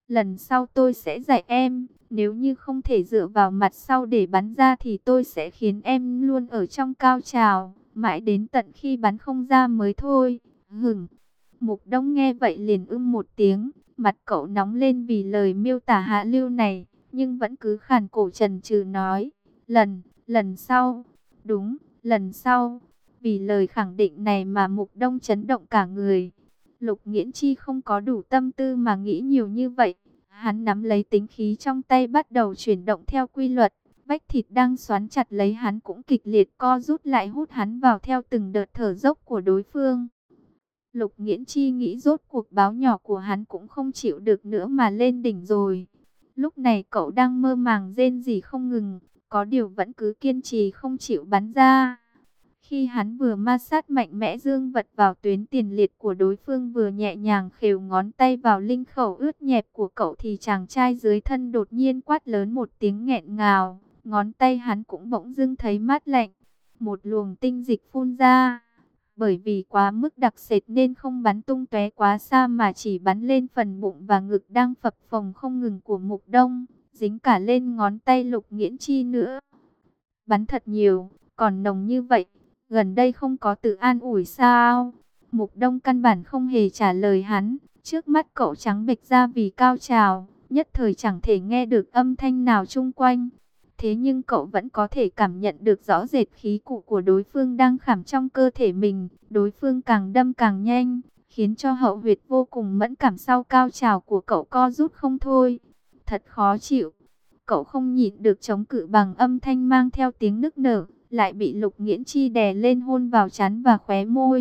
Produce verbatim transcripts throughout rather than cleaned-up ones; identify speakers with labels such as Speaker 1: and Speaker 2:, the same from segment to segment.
Speaker 1: Lần sau tôi sẽ dạy em, nếu như không thể dựa vào mặt sau để bắn ra thì tôi sẽ khiến em luôn ở trong cao trào, mãi đến tận khi bắn không ra mới thôi. Hửng. Mục Đông nghe vậy liền ưm một tiếng, mặt cậu nóng lên vì lời miêu tả hạ lưu này, nhưng vẫn cứ khàn cổ chần chừ nói, lần, lần sau, đúng, lần sau. Vì lời khẳng định này mà Mục Đông chấn động cả người. Lục Nghiễn Chi không có đủ tâm tư mà nghĩ nhiều như vậy. Hắn nắm lấy tính khí trong tay bắt đầu chuyển động theo quy luật. Vách thịt đang xoắn chặt lấy hắn cũng kịch liệt co rút lại hút hắn vào theo từng đợt thở dốc của đối phương. Lục Nghiễn Chi nghĩ rốt cuộc báo nhỏ của hắn cũng không chịu được nữa mà lên đỉnh rồi. Lúc này cậu đang mơ màng rên rỉ không ngừng, có điều vẫn cứ kiên trì không chịu bắn ra. Khi hắn vừa ma sát mạnh mẽ dương vật vào tuyến tiền liệt của đối phương, vừa nhẹ nhàng khều ngón tay vào linh khẩu ướt nhẹp của cậu, thì chàng trai dưới thân đột nhiên quát lớn một tiếng nghẹn ngào. Ngón tay hắn cũng bỗng dưng thấy mát lạnh. Một luồng tinh dịch phun ra. Bởi vì quá mức đặc sệt nên không bắn tung tóe quá xa mà chỉ bắn lên phần bụng và ngực đang phập phồng không ngừng của Mục Đông, dính cả lên ngón tay Lục Nghiễn Chi nữa. Bắn thật nhiều, còn nồng như vậy. Gần đây không có tự an ủi sao? Mục Đông căn bản không hề trả lời hắn. Trước mắt cậu trắng bệch ra vì cao trào, nhất thời chẳng thể nghe được âm thanh nào chung quanh. Thế nhưng cậu vẫn có thể cảm nhận được rõ rệt khí cụ của đối phương đang khảm trong cơ thể mình. Đối phương càng đâm càng nhanh, khiến cho hậu huyệt vô cùng mẫn cảm sau cao trào của cậu co rút không thôi. Thật khó chịu. Cậu không nhịn được chống cự bằng âm thanh mang theo tiếng nức nở, lại bị Lục Nghiễn Chi đè lên hôn vào trán và khóe môi.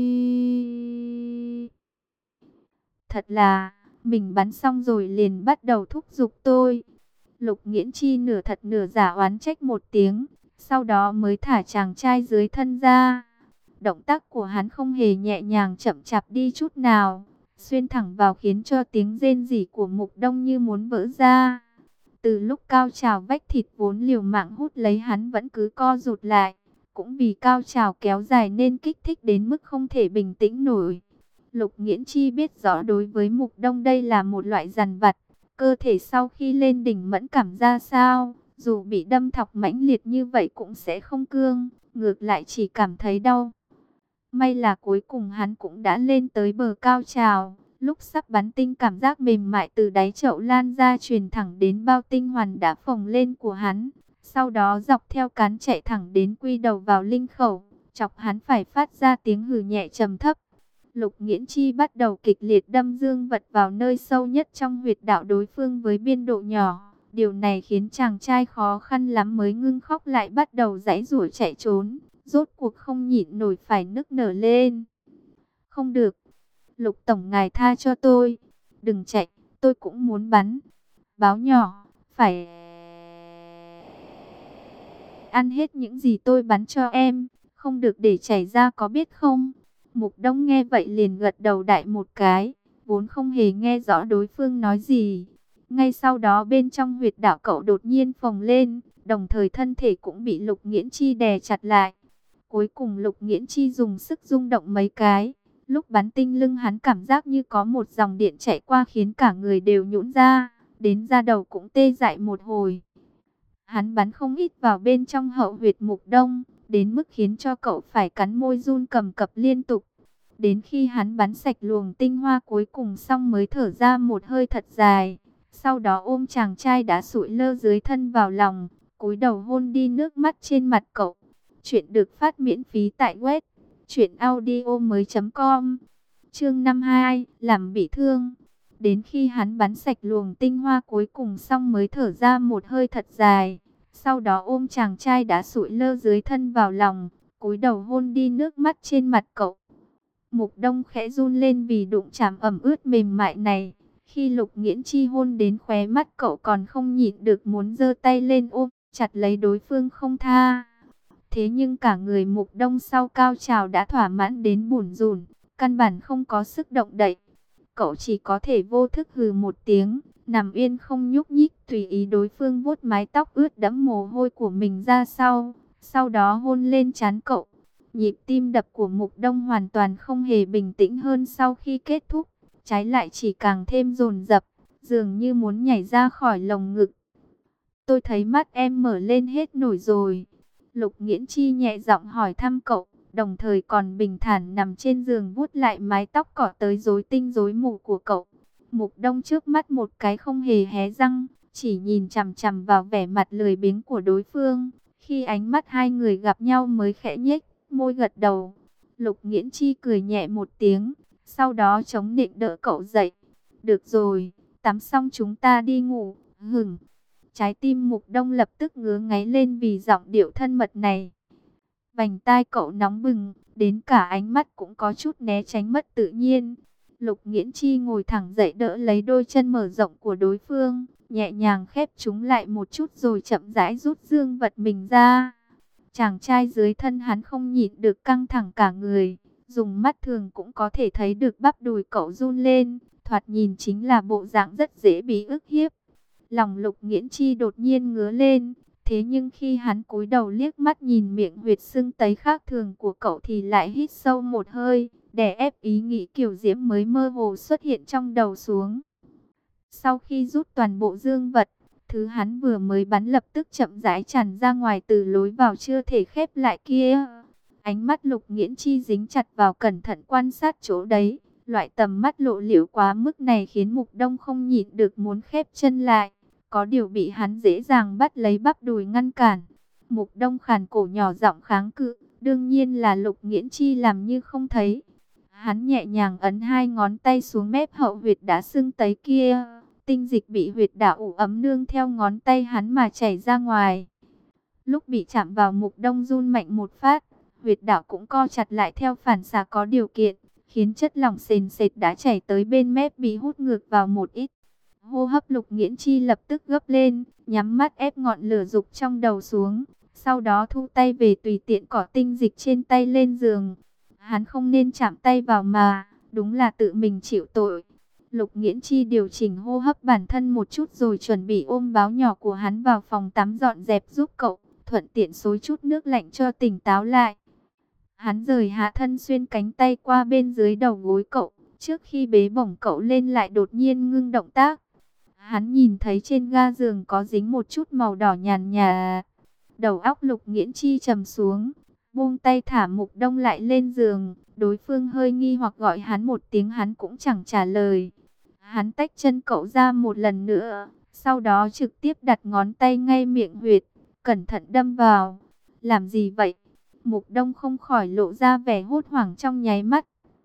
Speaker 1: Thật là, mình bắn xong rồi liền bắt đầu thúc giục tôi. Lục Nghiễn Chi nửa thật nửa giả oán trách một tiếng, sau đó mới thả chàng trai dưới thân ra. Động tác của hắn không hề nhẹ nhàng chậm chạp đi chút nào, xuyên thẳng vào khiến cho tiếng rên rỉ của Mục Đông như muốn vỡ ra. Từ lúc cao trào, vách thịt vốn liều mạng hút lấy hắn vẫn cứ co rụt lại. Cũng vì cao trào kéo dài nên kích thích đến mức không thể bình tĩnh nổi. Lục Nghiễn Chi biết rõ đối với Mục Đông đây là một loại dằn vặt. Cơ thể sau khi lên đỉnh mẫn cảm ra sao, dù bị đâm thọc mãnh liệt như vậy cũng sẽ không cương, ngược lại chỉ cảm thấy đau. May là cuối cùng hắn cũng đã lên tới bờ cao trào. Lúc sắp bắn tinh, cảm giác mềm mại từ đáy chậu lan ra truyền thẳng đến bao tinh hoàn đã phồng lên của hắn. Sau đó dọc theo cán chạy thẳng đến quy đầu vào linh khẩu, chọc hắn phải phát ra tiếng hừ nhẹ trầm thấp. Lục Nghiễn Chi bắt đầu kịch liệt đâm dương vật vào nơi sâu nhất trong huyệt đạo đối phương với biên độ nhỏ. Điều này khiến chàng trai khó khăn lắm mới ngưng khóc lại bắt đầu giãy giụa chạy trốn. Rốt cuộc không nhịn nổi phải nức nở lên. Không được. Lục tổng ngài tha cho tôi. Đừng chạy, tôi cũng muốn bắn. Báo nhỏ, phải ăn hết những gì tôi bắn cho em. Không được để chảy ra, có biết không? Mục Đông nghe vậy liền gật đầu đại một cái, vốn không hề nghe rõ đối phương nói gì. Ngay sau đó bên trong huyệt đạo cậu đột nhiên phồng lên, đồng thời thân thể cũng bị Lục Nghiễn Chi đè chặt lại. Cuối cùng Lục Nghiễn Chi dùng sức rung động mấy cái. Lúc bắn tinh, lưng hắn cảm giác như có một dòng điện chạy qua khiến cả người đều nhũn ra, đến da đầu cũng tê dại một hồi. Hắn bắn không ít vào bên trong hậu huyệt Mục Đông, đến mức khiến cho cậu phải cắn môi run cầm cập liên tục. Đến khi hắn bắn sạch luồng tinh hoa cuối cùng xong mới thở ra một hơi thật dài. Sau đó ôm chàng trai đã sụi lơ dưới thân vào lòng, cúi đầu hôn đi nước mắt trên mặt cậu. Chuyện được phát miễn phí tại web truyện audio mới chấm com. Chương năm mươi hai, làm bị thương. Đến khi hắn bắn sạch luồng tinh hoa cuối cùng xong mới thở ra một hơi thật dài. Sau đó ôm chàng trai đã sụi lơ dưới thân vào lòng, cúi đầu hôn đi nước mắt trên mặt cậu. Mục Đông khẽ run lên vì đụng chạm ẩm ướt mềm mại này. Khi Lục Nghiễn Chi hôn đến khóe mắt cậu còn không nhịn được muốn giơ tay lên ôm chặt lấy đối phương không tha. Thế nhưng cả người Mục Đông sau cao trào đã thỏa mãn đến bủn rủn, căn bản không có sức động đậy. Cậu chỉ có thể vô thức hừ một tiếng, nằm yên không nhúc nhích, tùy ý đối phương vuốt mái tóc ướt đẫm mồ hôi của mình ra sau, sau đó hôn lên trán cậu. Nhịp tim đập của Mục Đông hoàn toàn không hề bình tĩnh hơn sau khi kết thúc, trái lại chỉ càng thêm dồn dập. dường như muốn nhảy ra khỏi lồng ngực. Tôi thấy mắt em mở lên hết nổi rồi. Lục Nghiễn Chi nhẹ giọng hỏi thăm cậu, đồng thời còn bình thản nằm trên giường vuốt lại mái tóc cỏ tới rối tinh rối mù của cậu. Mục Đông trước mắt một cái không hề hé răng, chỉ nhìn chằm chằm vào vẻ mặt lười biếng của đối phương. Khi ánh mắt hai người gặp nhau mới khẽ nhếch môi gật đầu. Lục Nghiễn Chi cười nhẹ một tiếng, sau đó chống nịnh đỡ cậu dậy. Được rồi, tắm xong chúng ta đi ngủ. Hửng. Trái tim Mục Đông lập tức ngứa ngáy lên vì giọng điệu thân mật này. Vành tai cậu nóng bừng, đến cả ánh mắt cũng có chút né tránh mất tự nhiên. Lục Nghiễn Chi ngồi thẳng dậy đỡ lấy đôi chân mở rộng của đối phương, nhẹ nhàng khép chúng lại một chút rồi chậm rãi rút dương vật mình ra. Chàng trai dưới thân hắn không nhịn được căng thẳng cả người, dùng mắt thường cũng có thể thấy được bắp đùi cậu run lên, thoạt nhìn chính là bộ dạng rất dễ bị ức hiếp. Lòng Lục Nghiễn Chi đột nhiên ngứa lên, thế nhưng khi hắn cúi đầu liếc mắt nhìn miệng huyệt sưng tấy khác thường của cậu thì lại hít sâu một hơi, đè ép ý nghĩ kiều diễm mới mơ hồ xuất hiện trong đầu xuống. Sau khi rút toàn bộ dương vật, thứ hắn vừa mới bắn lập tức chậm rãi tràn ra ngoài từ lối vào chưa thể khép lại kia. Ánh mắt Lục Nghiễn Chi dính chặt vào cẩn thận quan sát chỗ đấy. Loại tầm mắt lộ liễu quá mức này khiến Mục Đông không nhịn được muốn khép chân lại. Có điều bị hắn dễ dàng bắt lấy bắp đùi ngăn cản. Mục Đông khàn cổ nhỏ giọng kháng cự. Đương nhiên là Lục Nghiễn Chi làm như không thấy. Hắn nhẹ nhàng ấn hai ngón tay xuống mép hậu huyệt đã sưng tấy kia. Tinh dịch bị huyệt đạo ủ ấm nương theo ngón tay hắn mà chảy ra ngoài. Lúc bị chạm vào Mục Đông run mạnh một phát, huyệt đạo cũng co chặt lại theo phản xạ có điều kiện, khiến chất lỏng sền sệt đã chảy tới bên mép bị hút ngược vào một ít. Hô hấp Lục Nghiễn Chi lập tức gấp lên, nhắm mắt ép ngọn lửa dục trong đầu xuống, sau đó thu tay về tùy tiện cỏ tinh dịch trên tay lên giường. Hắn không nên chạm tay vào mà, đúng là tự mình chịu tội. Lục Nghiễn Chi điều chỉnh hô hấp bản thân một chút rồi chuẩn bị ôm báo nhỏ của hắn vào phòng tắm dọn dẹp giúp cậu, thuận tiện xối chút nước lạnh cho tỉnh táo lại. Hắn rời hạ thân xuyên cánh tay qua bên dưới đầu gối cậu, trước khi bế bổng cậu lên lại đột nhiên ngưng động tác. Hắn nhìn thấy trên ga giường có dính một chút màu đỏ nhàn nhạt. Đầu óc Lục Nghiễn Chi trầm xuống, buông tay thả Mục Đông lại lên giường. Đối phương hơi nghi hoặc gọi hắn một tiếng hắn cũng chẳng trả lời. Hắn tách chân cậu ra một lần nữa, sau đó trực tiếp đặt ngón tay ngay miệng huyệt, cẩn thận đâm vào. Làm gì vậy? Mục Đông không khỏi lộ ra vẻ hốt hoảng trong nháy mắt.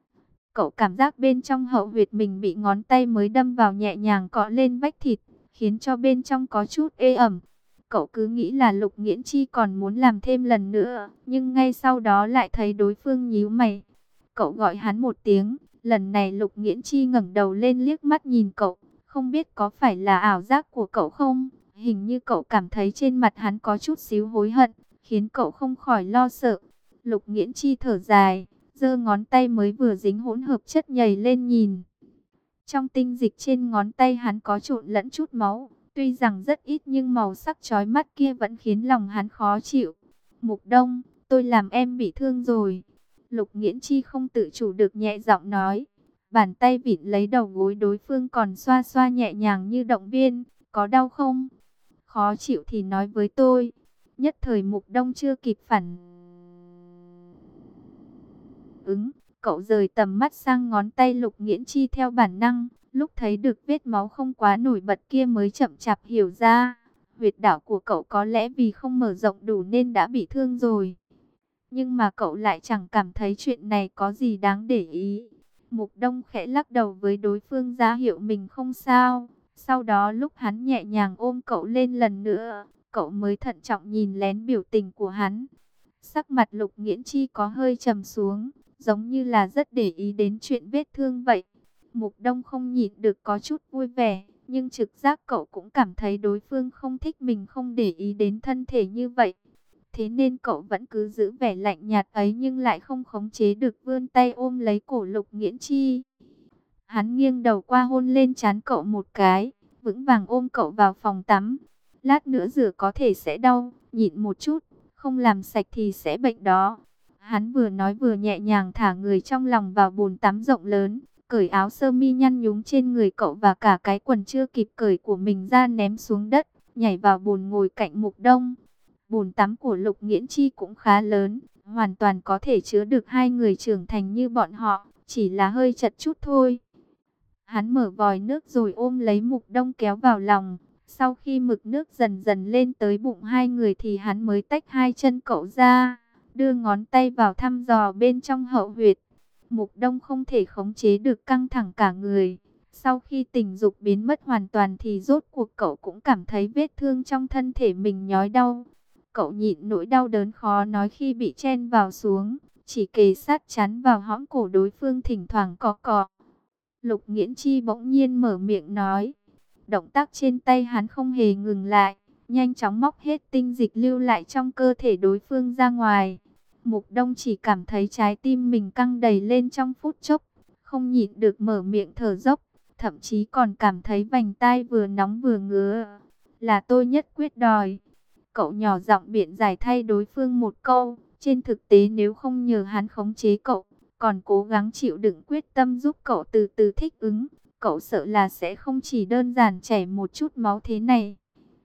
Speaker 1: Cậu cảm giác bên trong hậu huyệt mình bị ngón tay mới đâm vào nhẹ nhàng cọ lên vách thịt, khiến cho bên trong có chút ê ẩm. Cậu cứ nghĩ là Lục Nghiễn Chi còn muốn làm thêm lần nữa, nhưng ngay sau đó lại thấy đối phương nhíu mày. Cậu gọi hắn một tiếng, lần này Lục Nghiễn Chi ngẩng đầu lên liếc mắt nhìn cậu, không biết có phải là ảo giác của cậu không? Hình như cậu cảm thấy trên mặt hắn có chút xíu hối hận, khiến cậu không khỏi lo sợ. Lục Nghiễn Chi thở dài, giơ ngón tay mới vừa dính hỗn hợp chất nhầy lên nhìn. Trong tinh dịch trên ngón tay hắn có trộn lẫn chút máu, tuy rằng rất ít nhưng màu sắc chói mắt kia vẫn khiến lòng hắn khó chịu. Mục Đông, tôi làm em bị thương rồi. Lục Nghiễn Chi không tự chủ được nhẹ giọng nói. Bàn tay vịn lấy đầu gối đối phương còn xoa xoa nhẹ nhàng như động viên. Có đau không? Khó chịu thì nói với tôi. Nhất thời Mục Đông chưa kịp phản ứng, cậu rời tầm mắt sang ngón tay Lục Nghiễn Chi theo bản năng. Lúc thấy được vết máu không quá nổi bật kia mới chậm chạp hiểu ra. Huyệt đạo của cậu có lẽ vì không mở rộng đủ nên đã bị thương rồi. Nhưng mà cậu lại chẳng cảm thấy chuyện này có gì đáng để ý. Mục Đông khẽ lắc đầu với đối phương ra hiệu mình không sao. Sau đó lúc hắn nhẹ nhàng ôm cậu lên lần nữa, cậu mới thận trọng nhìn lén biểu tình của hắn. Sắc mặt Lục Nghiễn Chi có hơi trầm xuống, giống như là rất để ý đến chuyện vết thương vậy. Mục Đông không nhịn được có chút vui vẻ, nhưng trực giác cậu cũng cảm thấy đối phương không thích mình không để ý đến thân thể như vậy. Thế nên cậu vẫn cứ giữ vẻ lạnh nhạt ấy nhưng lại không khống chế được vươn tay ôm lấy cổ Lục Nghiễn Chi. Hắn nghiêng đầu qua hôn lên trán cậu một cái, vững vàng ôm cậu vào phòng tắm. Lát nữa rửa có thể sẽ đau, nhịn một chút, không làm sạch thì sẽ bệnh đó. Hắn vừa nói vừa nhẹ nhàng thả người trong lòng vào bồn tắm rộng lớn. cởi áo sơ mi nhăn nhúm trên người cậu và cả cái quần chưa kịp cởi của mình ra ném xuống đất, nhảy vào bồn ngồi cạnh Mục Đông. Bồn tắm của Lục Nghiễn Chi cũng khá lớn, hoàn toàn có thể chứa được hai người trưởng thành như bọn họ, chỉ là hơi chật chút thôi. Hắn mở vòi nước rồi ôm lấy Mục Đông kéo vào lòng. Sau khi mực nước dần dần lên tới bụng hai người thì hắn mới tách hai chân cậu ra, đưa ngón tay vào thăm dò bên trong hậu huyệt. Mục Đông không thể khống chế được căng thẳng cả người. Sau khi tình dục biến mất hoàn toàn thì rốt cuộc cậu cũng cảm thấy vết thương trong thân thể mình nhói đau. Cậu nhịn nỗi đau đớn khó nói khi bị chen vào xuống, chỉ kề sát chắn vào hõm cổ đối phương thỉnh thoảng cọ cọ. Lục Nghiễn Chi bỗng nhiên mở miệng nói. Động tác trên tay hắn không hề ngừng lại, nhanh chóng móc hết tinh dịch lưu lại trong cơ thể đối phương ra ngoài. Mục Đông chỉ cảm thấy trái tim mình căng đầy lên trong phút chốc, không nhịn được mở miệng thở dốc, thậm chí còn cảm thấy vành tai vừa nóng vừa ngứa. Là tôi nhất quyết đòi. Cậu nhỏ giọng biện giải thay đối phương một câu, trên thực tế nếu không nhờ hắn khống chế cậu, còn cố gắng chịu đựng quyết tâm giúp cậu từ từ thích ứng, cậu sợ là sẽ không chỉ đơn giản chảy một chút máu thế này.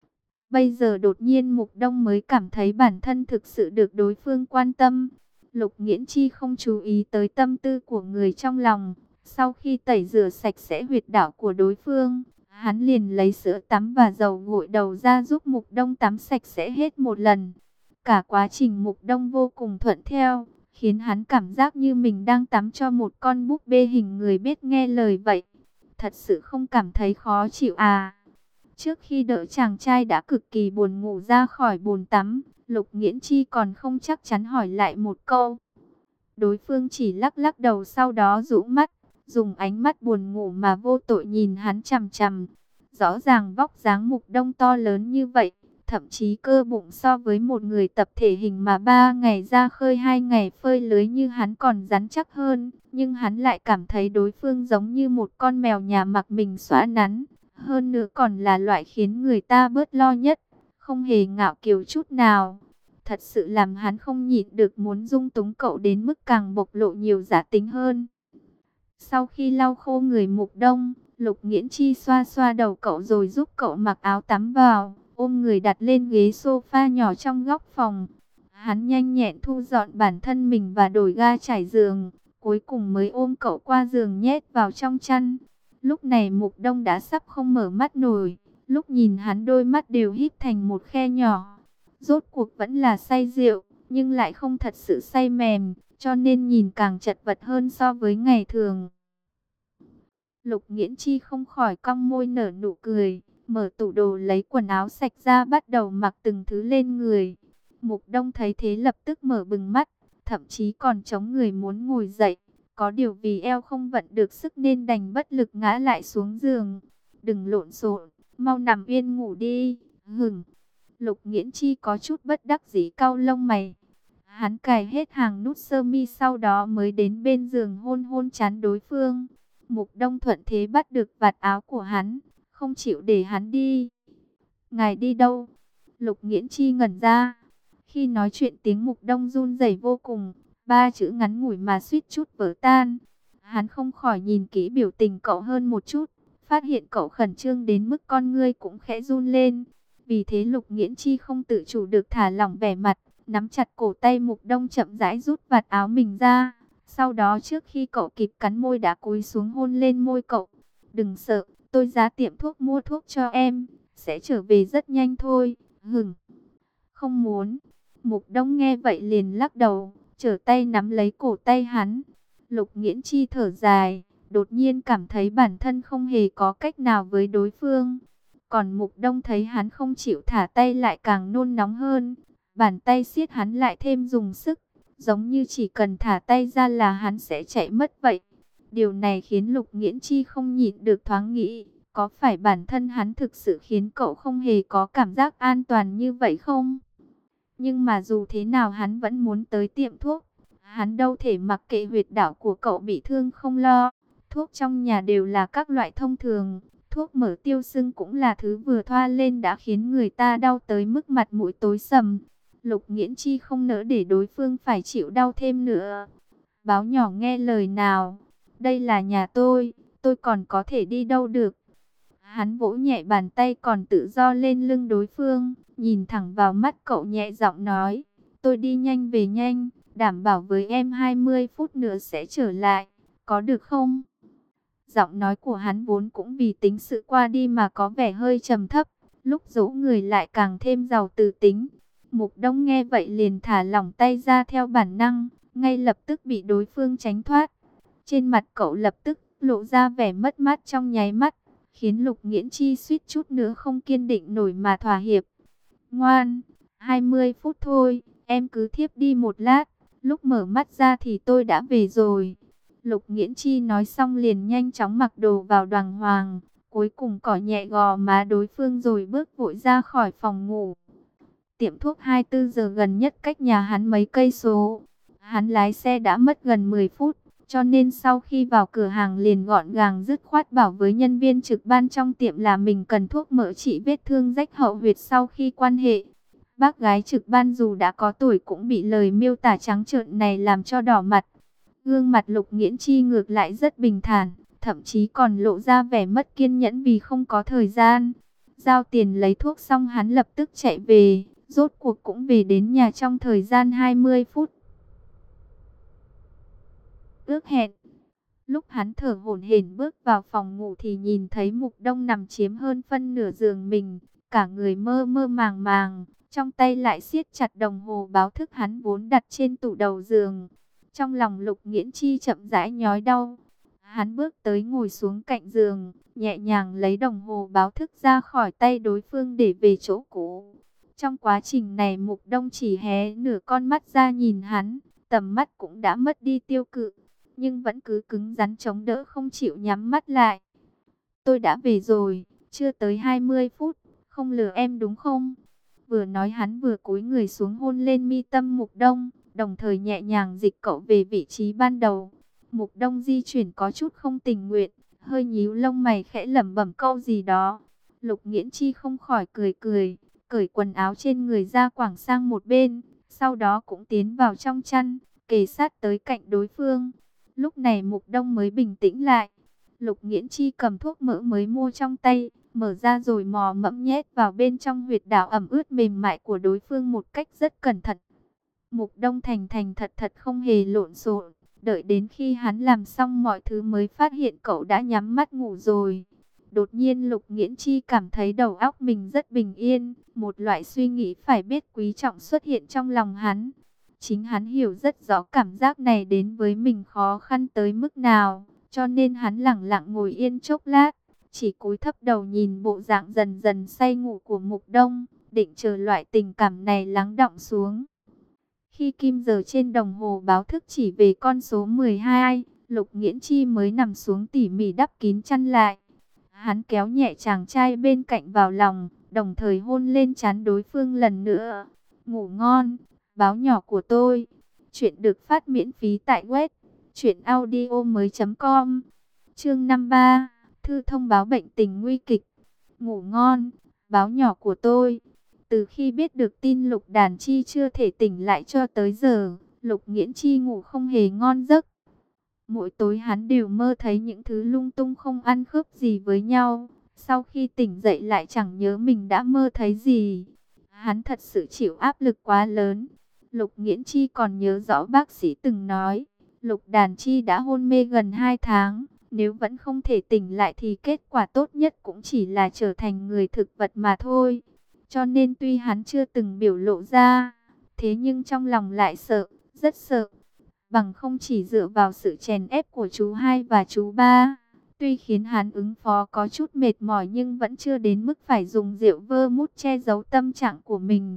Speaker 1: Bây giờ đột nhiên Mục Đông mới cảm thấy bản thân thực sự được đối phương quan tâm. Lục Nghiễn Chi không chú ý tới tâm tư của người trong lòng. Sau khi tẩy rửa sạch sẽ huyệt đạo của đối phương, hắn liền lấy sữa tắm và dầu gội đầu ra giúp Mục Đông tắm sạch sẽ hết một lần. Cả quá trình Mục Đông vô cùng thuận theo, khiến hắn cảm giác như mình đang tắm cho một con búp bê hình người biết nghe lời vậy. Thật sự không cảm thấy khó chịu à? Trước khi đỡ chàng trai đã cực kỳ buồn ngủ ra khỏi bồn tắm, Lục Nghiễn Chi còn không chắc chắn hỏi lại một câu. Đối phương chỉ lắc lắc đầu, sau đó rũ mắt, dùng ánh mắt buồn ngủ mà vô tội nhìn hắn chằm chằm. Rõ ràng vóc dáng Mục Đông to lớn như vậy, thậm chí cơ bụng so với một người tập thể hình mà ba ngày ra khơi hai ngày phơi lưới như hắn còn rắn chắc hơn. Nhưng hắn lại cảm thấy đối phương giống như một con mèo nhà mặc mình xõa nắn. Hơn nữa còn là loại khiến người ta bớt lo nhất, không hề ngạo kiều chút nào. Thật sự làm hắn không nhịn được muốn dung túng cậu đến mức càng bộc lộ nhiều giả tính hơn. Sau khi lau khô người Mục Đông, Lục Nghiễn Chi xoa xoa đầu cậu rồi giúp cậu mặc áo tắm vào, ôm người đặt lên ghế sofa nhỏ trong góc phòng. Hắn nhanh nhẹn thu dọn bản thân mình và đổi ga trải giường, cuối cùng mới ôm cậu qua giường nhét vào trong chăn. Lúc này Mục Đông đã sắp không mở mắt nổi, lúc nhìn hắn đôi mắt đều híp thành một khe nhỏ. Rốt cuộc vẫn là say rượu, nhưng lại không thật sự say mềm, cho nên nhìn càng chật vật hơn so với ngày thường. Lục Nghiễn Chi không khỏi cong môi nở nụ cười, mở tủ đồ lấy quần áo sạch ra bắt đầu mặc từng thứ lên người. Mục Đông thấy thế lập tức mở bừng mắt, thậm chí còn chống người muốn ngồi dậy. Có điều vì eo không vận được sức nên đành bất lực ngã lại xuống giường. Đừng lộn xộn, mau nằm yên ngủ đi. Hửng. Lục Nghiễn Chi có chút bất đắc dĩ cau lông mày. Hắn cài hết hàng nút sơ mi sau đó mới đến bên giường hôn hôn trán đối phương. Mục Đông thuận thế bắt được vạt áo của hắn, không chịu để hắn đi. Ngài đi đâu? Lục Nghiễn Chi ngẩn ra. Khi nói chuyện tiếng Mục Đông run rẩy vô cùng, ba chữ ngắn ngủi mà suýt chút vỡ tan. Hắn không khỏi nhìn kỹ biểu tình cậu hơn một chút, phát hiện cậu khẩn trương đến mức con ngươi cũng khẽ run lên. Vì thế Lục Nghiễn Chi không tự chủ được thả lỏng vẻ mặt, nắm chặt cổ tay Mục Đông chậm rãi rút vạt áo mình ra. Sau đó trước khi cậu kịp cắn môi đã cúi xuống hôn lên môi cậu. Đừng sợ, tôi ra tiệm thuốc mua thuốc cho em, sẽ trở về rất nhanh thôi. Hửng. Không muốn. Mục Đông nghe vậy liền lắc đầu, trở tay nắm lấy cổ tay hắn. Lục Nghiễn Chi thở dài, đột nhiên cảm thấy bản thân không hề có cách nào với đối phương. Còn Mục Đông thấy hắn không chịu thả tay lại càng nôn nóng hơn. Bàn tay siết hắn lại thêm dùng sức, giống như chỉ cần thả tay ra là hắn sẽ chạy mất vậy. Điều này khiến Lục Nghiễn Chi không nhịn được thoáng nghĩ, có phải bản thân hắn thực sự khiến cậu không hề có cảm giác an toàn như vậy không? Nhưng mà dù thế nào hắn vẫn muốn tới tiệm thuốc. Hắn đâu thể mặc kệ huyệt đạo của cậu bị thương không lo. Thuốc trong nhà đều là các loại thông thường. Thuốc mở tiêu sưng cũng là thứ vừa thoa lên đã khiến người ta đau tới mức mặt mũi tối sầm. Lục Nghiễn Chi không nỡ để đối phương phải chịu đau thêm nữa. Báo nhỏ nghe lời nào. Đây là nhà tôi, tôi còn có thể đi đâu được. Hắn vỗ nhẹ bàn tay còn tự do lên lưng đối phương, nhìn thẳng vào mắt cậu nhẹ giọng nói, tôi đi nhanh về nhanh, đảm bảo với em hai mươi phút nữa sẽ trở lại, có được không? Giọng nói của hắn vốn cũng vì tính sự qua đi mà có vẻ hơi trầm thấp, lúc dỗ người lại càng thêm giàu từ tính. Mục Đông nghe vậy liền thả lỏng tay ra theo bản năng, ngay lập tức bị đối phương tránh thoát. Trên mặt cậu lập tức lộ ra vẻ mất mát trong nháy mắt, khiến Lục Nghiễn Chi suýt chút nữa không kiên định nổi mà thỏa hiệp. Ngoan, hai mươi phút thôi, em cứ thiếp đi một lát, lúc mở mắt ra thì tôi đã về rồi. Lục Nghiễn Chi nói xong liền nhanh chóng mặc đồ vào đoàng hoàng, cuối cùng cỏ nhẹ gò má đối phương rồi bước vội ra khỏi phòng ngủ. Tiệm thuốc hai mươi tư giờ gần nhất cách nhà hắn mấy cây số. Hắn lái xe đã mất gần mười phút, cho nên sau khi vào cửa hàng liền gọn gàng dứt khoát bảo với nhân viên trực ban trong tiệm là mình cần thuốc mỡ trị vết thương rách hậu huyệt sau khi quan hệ. Bác gái trực ban dù đã có tuổi cũng bị lời miêu tả trắng trợn này làm cho đỏ mặt. Gương mặt Lục Nghiễn Chi ngược lại rất bình thản, thậm chí còn lộ ra vẻ mất kiên nhẫn vì không có thời gian. Giao tiền lấy thuốc xong hắn lập tức chạy về, rốt cuộc cũng về đến nhà trong thời gian hai mươi phút. Ước hẹn. Lúc hắn thở hổn hển bước vào phòng ngủ thì nhìn thấy Mục Đông nằm chiếm hơn phân nửa giường mình, cả người mơ mơ màng màng, trong tay lại siết chặt đồng hồ báo thức hắn vốn đặt trên tủ đầu giường. Trong lòng Lục Nghiễn Chi chậm rãi nhói đau. Hắn bước tới ngồi xuống cạnh giường, nhẹ nhàng lấy đồng hồ báo thức ra khỏi tay đối phương để về chỗ cũ. Trong quá trình này Mục Đông chỉ hé nửa con mắt ra nhìn hắn, tầm mắt cũng đã mất đi tiêu cự, nhưng vẫn cứ cứng rắn chống đỡ không chịu nhắm mắt lại. Tôi đã về rồi, chưa tới hai mươi phút, không lừa em đúng không? Vừa nói hắn vừa cúi người xuống hôn lên mi tâm Mục Đông, đồng thời nhẹ nhàng dịch cậu về vị trí ban đầu. Mục Đông di chuyển có chút không tình nguyện, hơi nhíu lông mày khẽ lẩm bẩm câu gì đó. Lục Nghiễn Chi không khỏi cười cười, cởi quần áo trên người ra quảng sang một bên, sau đó cũng tiến vào trong chăn, kề sát tới cạnh đối phương. Lúc này Mục Đông mới bình tĩnh lại. Lục Nghiễn Chi cầm thuốc mỡ mới mua trong tay, mở ra rồi mò mẫm nhét vào bên trong huyệt đạo ẩm ướt mềm mại của đối phương một cách rất cẩn thận. Mục Đông thành thành thật thật không hề lộn xộn, đợi đến khi hắn làm xong mọi thứ mới phát hiện cậu đã nhắm mắt ngủ rồi. Đột nhiên Lục Nghiễn Chi cảm thấy đầu óc mình rất bình yên, một loại suy nghĩ phải biết quý trọng xuất hiện trong lòng hắn. Chính hắn hiểu rất rõ cảm giác này đến với mình khó khăn tới mức nào, cho nên hắn lặng lặng ngồi yên chốc lát, chỉ cúi thấp đầu nhìn bộ dạng dần dần say ngủ của Mục Đông, định chờ loại tình cảm này lắng đọng xuống. Khi kim giờ trên đồng hồ báo thức chỉ về con số mười hai, Lục Nghiễn Chi mới nằm xuống tỉ mỉ đắp kín chăn lại. Hắn kéo nhẹ chàng trai bên cạnh vào lòng, đồng thời hôn lên trán đối phương lần nữa. Ngủ ngon, báo nhỏ của tôi. Chuyện được phát miễn phí tại web truyện audio mới chấm com. Chương năm mươi ba, thư thông báo bệnh tình nguy kịch. Ngủ ngon, báo nhỏ của tôi. Từ khi biết được tin Lục Đàn Chi chưa thể tỉnh lại cho tới giờ, Lục Nghiễn Chi ngủ không hề ngon giấc. Mỗi tối hắn đều mơ thấy những thứ lung tung không ăn khớp gì với nhau. Sau khi tỉnh dậy lại chẳng nhớ mình đã mơ thấy gì. Hắn thật sự chịu áp lực quá lớn. Lục Nghiễn Chi còn nhớ rõ bác sĩ từng nói, Lục Đàn Chi đã hôn mê gần hai tháng. Nếu vẫn không thể tỉnh lại thì kết quả tốt nhất cũng chỉ là trở thành người thực vật mà thôi. Cho nên tuy hắn chưa từng biểu lộ ra, thế nhưng trong lòng lại sợ, rất sợ. Bằng không chỉ dựa vào sự chèn ép của chú hai và chú ba, tuy khiến hắn ứng phó có chút mệt mỏi nhưng vẫn chưa đến mức phải dùng rượu vơ mút che giấu tâm trạng của mình.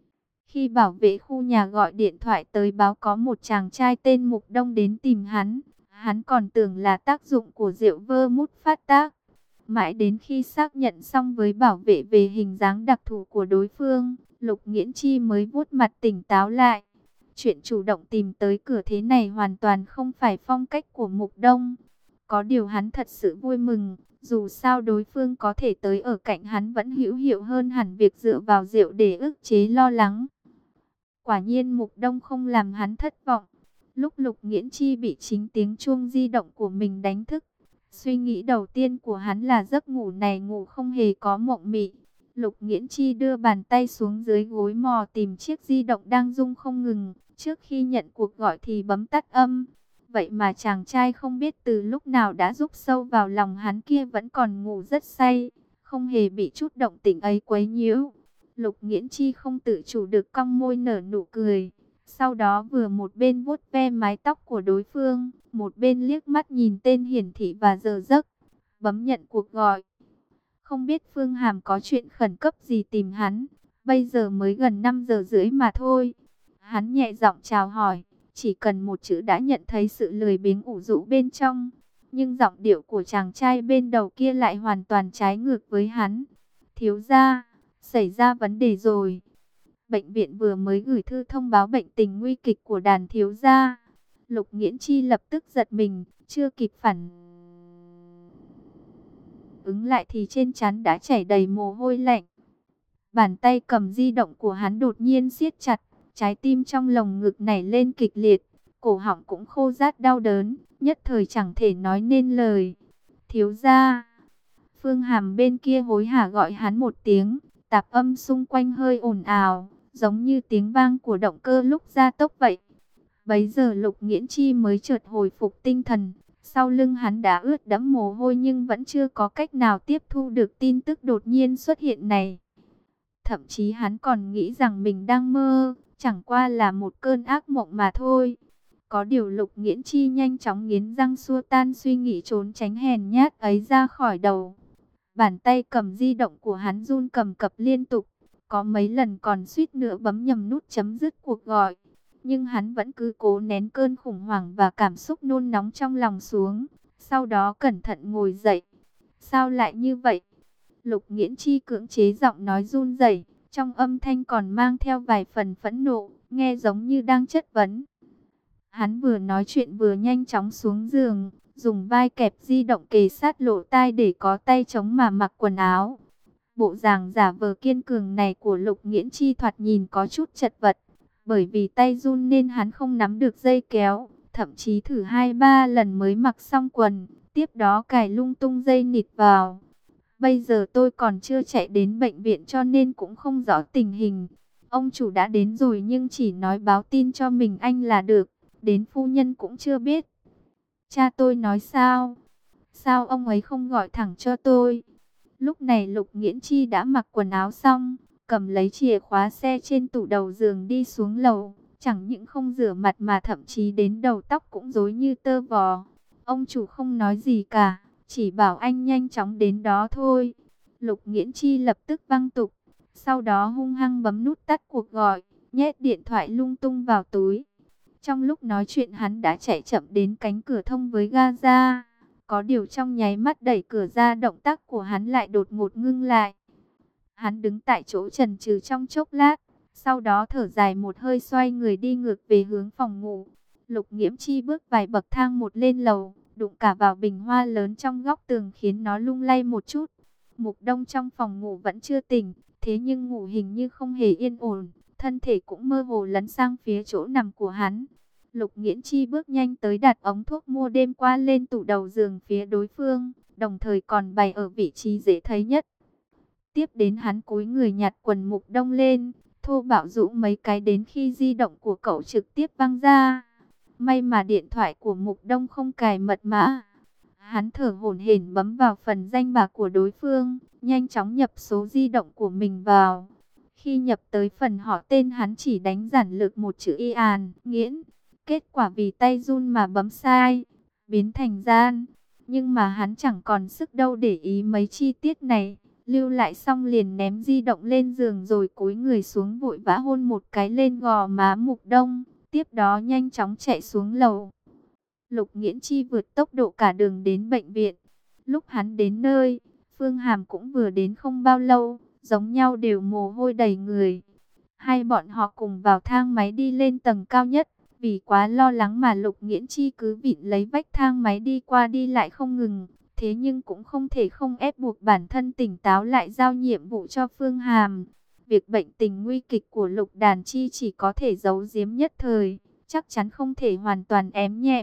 Speaker 1: Khi bảo vệ khu nhà gọi điện thoại tới báo có một chàng trai tên Mục Đông đến tìm hắn, hắn còn tưởng là tác dụng của rượu vơ mút phát tác. Mãi đến khi xác nhận xong với bảo vệ về hình dáng đặc thù của đối phương, Lục Nghiễn Chi mới vuốt mặt tỉnh táo lại. Chuyện chủ động tìm tới cửa thế này hoàn toàn không phải phong cách của Mục Đông. Có điều hắn thật sự vui mừng, dù sao đối phương có thể tới ở cạnh hắn vẫn hữu hiệu hơn hẳn việc dựa vào rượu để ức chế lo lắng. Quả nhiên Mục Đông không làm hắn thất vọng. Lúc Lục Nghiễn Chi bị chính tiếng chuông di động của mình đánh thức, suy nghĩ đầu tiên của hắn là giấc ngủ này ngủ không hề có mộng mị. Lục Nghiễn Chi đưa bàn tay xuống dưới gối mò tìm chiếc di động đang rung không ngừng. Trước khi nhận cuộc gọi thì bấm tắt âm. Vậy mà chàng trai không biết từ lúc nào đã rúc sâu vào lòng hắn kia vẫn còn ngủ rất say, không hề bị chút động tĩnh ấy quấy nhiễu. Lục Nghiễn Chi không tự chủ được cong môi nở nụ cười. Sau đó vừa một bên vuốt ve mái tóc của đối phương, một bên liếc mắt nhìn tên hiển thị và giờ giấc, bấm nhận cuộc gọi. Không biết Phương Hàm có chuyện khẩn cấp gì tìm hắn, bây giờ mới gần năm giờ rưỡi mà thôi. Hắn nhẹ giọng chào hỏi, chỉ cần một chữ đã nhận thấy sự lười biếng ủ rũ bên trong. Nhưng giọng điệu của chàng trai bên đầu kia lại hoàn toàn trái ngược với hắn. Thiếu gia, xảy ra vấn đề rồi. Bệnh viện vừa mới gửi thư thông báo bệnh tình nguy kịch của đàn thiếu gia. Lục Nghiễn Chi lập tức giật mình, chưa kịp phản ứng lại thì trên trán đã chảy đầy mồ hôi lạnh. Bàn tay cầm di động của hắn đột nhiên siết chặt, trái tim trong lồng ngực nảy lên kịch liệt, cổ họng cũng khô rát đau đớn, nhất thời chẳng thể nói nên lời. Thiếu gia. Phương Hàm bên kia hối hả gọi hắn một tiếng, tạp âm xung quanh hơi ồn ào, giống như tiếng vang của động cơ lúc gia tốc vậy. Bấy giờ Lục Nghiễn Chi mới chợt hồi phục tinh thần. Sau lưng hắn đã ướt đẫm mồ hôi nhưng vẫn chưa có cách nào tiếp thu được tin tức đột nhiên xuất hiện này. Thậm chí hắn còn nghĩ rằng mình đang mơ, chẳng qua là một cơn ác mộng mà thôi. Có điều Lục Nghiễn Chi nhanh chóng nghiến răng xua tan suy nghĩ trốn tránh hèn nhát ấy ra khỏi đầu. Bàn tay cầm di động của hắn run cầm cập liên tục, có mấy lần còn suýt nữa bấm nhầm nút chấm dứt cuộc gọi. Nhưng hắn vẫn cứ cố nén cơn khủng hoảng và cảm xúc nôn nóng trong lòng xuống. Sau đó cẩn thận ngồi dậy. Sao lại như vậy? Lục Nghiễn Chi cưỡng chế giọng nói run rẩy, trong âm thanh còn mang theo vài phần phẫn nộ, nghe giống như đang chất vấn. Hắn vừa nói chuyện vừa nhanh chóng xuống giường, dùng vai kẹp di động kề sát lỗ tai để có tay chống mà mặc quần áo. Bộ dạng giả vờ kiên cường này của Lục Nghiễn Chi thoạt nhìn có chút chật vật. Bởi vì tay run nên hắn không nắm được dây kéo, thậm chí thử hai ba lần mới mặc xong quần, tiếp đó cài lung tung dây nịt vào. Bây giờ tôi còn chưa chạy đến bệnh viện cho nên cũng không rõ tình hình. Ông chủ đã đến rồi nhưng chỉ nói báo tin cho mình anh là được, đến phu nhân cũng chưa biết. Cha tôi nói sao? Sao ông ấy không gọi thẳng cho tôi? Lúc này Lục Nghiễn Chi đã mặc quần áo xong, cầm lấy chìa khóa xe trên tủ đầu giường đi xuống lầu, chẳng những không rửa mặt mà thậm chí đến đầu tóc cũng rối như tơ vò. Ông chủ không nói gì cả, chỉ bảo anh nhanh chóng đến đó thôi. Lục Nghiễn Chi lập tức văng tục, sau đó hung hăng bấm nút tắt cuộc gọi, nhét điện thoại lung tung vào túi. Trong lúc nói chuyện hắn đã chạy chậm đến cánh cửa thông với Gaza. Có điều trong nháy mắt đẩy cửa ra, động tác của hắn lại đột ngột ngưng lại. Hắn đứng tại chỗ chần chừ trong chốc lát, sau đó thở dài một hơi xoay người đi ngược về hướng phòng ngủ. Lục Nghiễn Chi bước vài bậc thang một lên lầu, đụng cả vào bình hoa lớn trong góc tường khiến nó lung lay một chút. Mục Đông trong phòng ngủ vẫn chưa tỉnh, thế nhưng ngủ hình như không hề yên ổn, thân thể cũng mơ hồ lấn sang phía chỗ nằm của hắn. Lục Nghiễn Chi bước nhanh tới đặt ống thuốc mua đêm qua lên tủ đầu giường phía đối phương, đồng thời còn bày ở vị trí dễ thấy nhất. Tiếp đến hắn cúi người nhặt quần Mục Đông lên, thô bạo rũ mấy cái đến khi di động của cậu trực tiếp văng ra. May mà điện thoại của Mục Đông không cài mật mã. Hắn thở hổn hển bấm vào phần danh bạ của đối phương, nhanh chóng nhập số di động của mình vào. Khi nhập tới phần họ tên hắn chỉ đánh giản lược một chữ y àn, Nghiễn. Kết quả vì tay run mà bấm sai, biến thành Gian. Nhưng mà hắn chẳng còn sức đâu để ý mấy chi tiết này. Lưu lại xong liền ném di động lên giường rồi cúi người xuống vội vã hôn một cái lên gò má Mục Đông. Tiếp đó nhanh chóng chạy xuống lầu. Lục Nghiễn Chi vượt tốc độ cả đường đến bệnh viện. Lúc hắn đến nơi, Phương Hàm cũng vừa đến không bao lâu, giống nhau đều mồ hôi đầy người. Hai bọn họ cùng vào thang máy đi lên tầng cao nhất. Vì quá lo lắng mà Lục Nghiễn Chi cứ vịn lấy vách thang máy đi qua đi lại không ngừng. Thế nhưng cũng không thể không ép buộc bản thân tỉnh táo lại giao nhiệm vụ cho Phương Hàm. Việc bệnh tình nguy kịch của Lục Đàn Chi chỉ có thể giấu giếm nhất thời. chắc chắn không thể hoàn toàn ém nhẹm.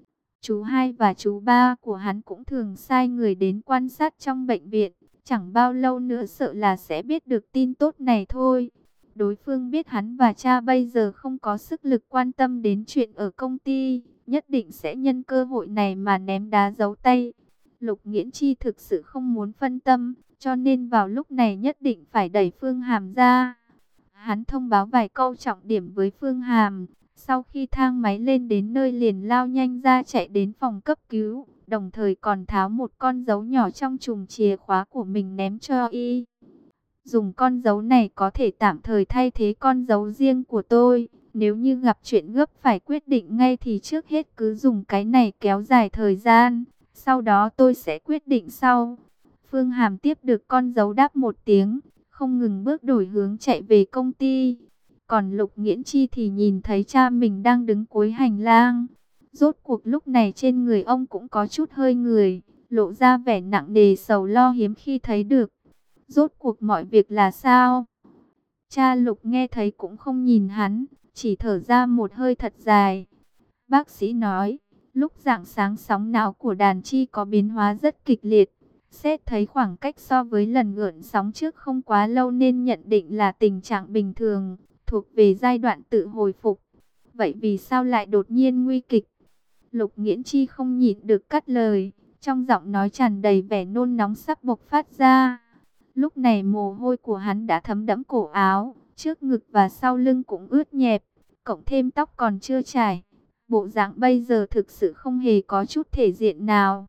Speaker 1: Chú hai và chú ba của hắn cũng thường sai người đến quan sát trong bệnh viện. Chẳng bao lâu nữa sợ là sẽ biết được tin tốt này thôi. Đối phương biết hắn và cha bây giờ không có sức lực quan tâm đến chuyện ở công ty, nhất định sẽ nhân cơ hội này mà ném đá giấu tay. Lục Nghiễn Chi thực sự không muốn phân tâm, cho nên vào lúc này nhất định phải đẩy Phương Hàm ra. Hắn thông báo vài câu trọng điểm với Phương Hàm. Sau khi thang máy lên đến nơi liền lao nhanh ra chạy đến phòng cấp cứu, đồng thời còn tháo một con dấu nhỏ trong chùm chìa khóa của mình ném cho y. Dùng con dấu này có thể tạm thời thay thế con dấu riêng của tôi. Nếu như gặp chuyện gấp phải quyết định ngay thì trước hết cứ dùng cái này kéo dài thời gian. Sau đó tôi sẽ quyết định sau. Phương Hàm tiếp được con dấu đáp một tiếng, không ngừng bước đổi hướng chạy về công ty. Còn Lục Nghiễn Chi thì nhìn thấy cha mình đang đứng cuối hành lang. Rốt cuộc lúc này trên người ông cũng có chút hơi người, lộ ra vẻ nặng nề sầu lo hiếm khi thấy được. Rốt cuộc mọi việc là sao? Cha Lục nghe thấy cũng không nhìn hắn, chỉ thở ra một hơi thật dài. Bác sĩ nói, lúc rạng sáng sóng não của đàn chi có biến hóa rất kịch liệt. Xét thấy khoảng cách so với lần gợn sóng trước không quá lâu nên nhận định là tình trạng bình thường, thuộc về giai đoạn tự hồi phục. Vậy vì sao lại đột nhiên nguy kịch? Lục Nghiễn Chi không nhịn được cắt lời, trong giọng nói tràn đầy vẻ nôn nóng sắp bộc phát ra. Lúc này mồ hôi của hắn đã thấm đẫm cổ áo, trước ngực và sau lưng cũng ướt nhẹp, cộng thêm tóc còn chưa chải. Bộ dạng bây giờ thực sự không hề có chút thể diện nào.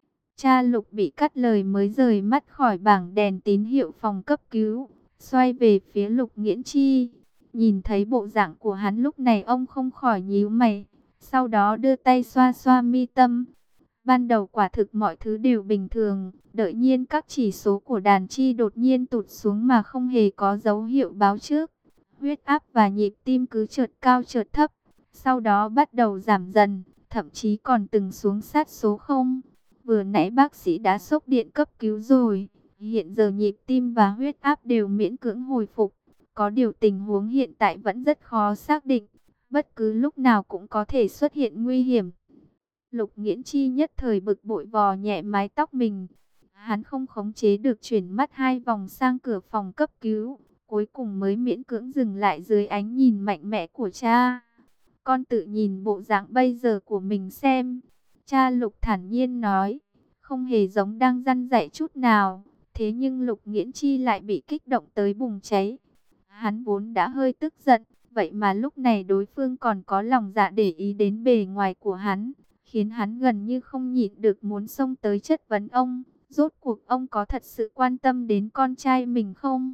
Speaker 1: Cha Lục bị cắt lời mới rời mắt khỏi bảng đèn tín hiệu phòng cấp cứu, xoay về phía Lục Nghiễn Chi. Nhìn thấy bộ dạng của hắn lúc này ông không khỏi nhíu mày, sau đó đưa tay xoa xoa mi tâm. Ban đầu quả thực mọi thứ đều bình thường, đợi nhiên các chỉ số của đàn chi đột nhiên tụt xuống mà không hề có dấu hiệu báo trước. Huyết áp và nhịp tim cứ chợt cao chợt thấp, sau đó bắt đầu giảm dần, thậm chí còn từng xuống sát số không. Vừa nãy bác sĩ đã sốc điện cấp cứu rồi, hiện giờ nhịp tim và huyết áp đều miễn cưỡng hồi phục. Có điều tình huống hiện tại vẫn rất khó xác định, bất cứ lúc nào cũng có thể xuất hiện nguy hiểm. Lục Nghiễn Chi nhất thời bực bội vò nhẹ mái tóc mình. Hắn không khống chế được chuyển mắt hai vòng sang cửa phòng cấp cứu, cuối cùng mới miễn cưỡng dừng lại dưới ánh nhìn mạnh mẽ của cha. Con tự nhìn bộ dạng bây giờ của mình xem. Cha Lục thản nhiên nói, không hề giống đang răn dạy chút nào. Thế nhưng Lục Nghiễn Chi lại bị kích động tới bùng cháy. Hắn vốn đã hơi tức giận, vậy mà lúc này đối phương còn có lòng dạ để ý đến bề ngoài của hắn, khiến hắn gần như không nhịn được muốn xông tới chất vấn ông. Rốt cuộc ông có thật sự quan tâm đến con trai mình không?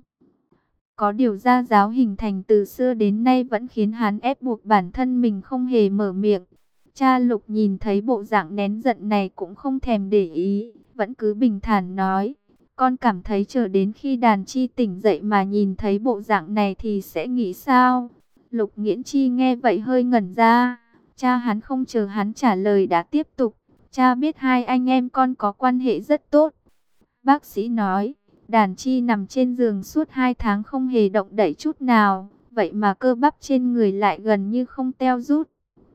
Speaker 1: Có điều gia giáo hình thành từ xưa đến nay vẫn khiến hắn ép buộc bản thân mình không hề mở miệng. Cha Lục nhìn thấy bộ dạng nén giận này cũng không thèm để ý, vẫn cứ bình thản nói, con cảm thấy chờ đến khi đàn chi tỉnh dậy mà nhìn thấy bộ dạng này thì sẽ nghĩ sao? Lục Nghiễn Chi nghe vậy hơi ngẩn ra. Cha hắn không chờ hắn trả lời đã tiếp tục, cha biết hai anh em con có quan hệ rất tốt. Bác sĩ nói, đàn chi nằm trên giường suốt hai tháng không hề động đậy chút nào, vậy mà cơ bắp trên người lại gần như không teo rút.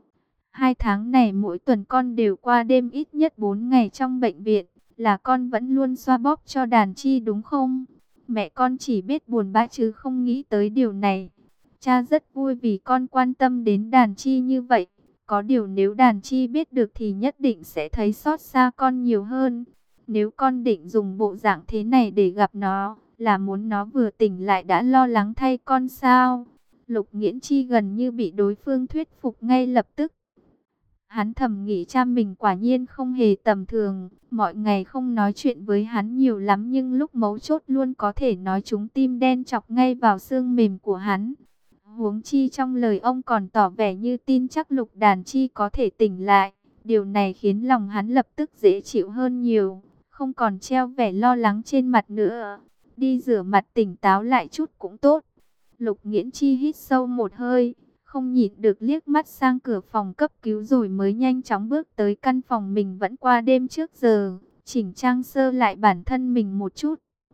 Speaker 1: Hai tháng này mỗi tuần con đều qua đêm ít nhất bốn ngày trong bệnh viện, là con vẫn luôn xoa bóp cho đàn chi đúng không? Mẹ con chỉ biết buồn bã chứ không nghĩ tới điều này. Cha rất vui vì con quan tâm đến đàn chi như vậy. Có điều nếu đàn chi biết được thì nhất định sẽ thấy xót xa con nhiều hơn. Nếu con định dùng bộ dạng thế này để gặp nó, là muốn nó vừa tỉnh lại đã lo lắng thay con sao? Lục Nghiễn Chi gần như bị đối phương thuyết phục ngay lập tức. Hắn thầm nghĩ cha mình quả nhiên không hề tầm thường, mọi ngày không nói chuyện với hắn nhiều lắm nhưng lúc mấu chốt luôn có thể nói trúng tim đen chọc ngay vào xương mềm của hắn. Huống chi trong lời ông còn tỏ vẻ như tin chắc Lục đàn chi có thể tỉnh lại, điều này khiến lòng hắn lập tức dễ chịu hơn nhiều, không còn treo vẻ lo lắng trên mặt nữa. Đi rửa mặt tỉnh táo lại chút cũng tốt. Lục Nghiễn Chi hít sâu một hơi, không nhịn được liếc mắt sang cửa phòng cấp cứu rồi mới nhanh chóng bước tới căn phòng mình vẫn qua đêm trước giờ, chỉnh trang sơ lại bản thân mình một chút.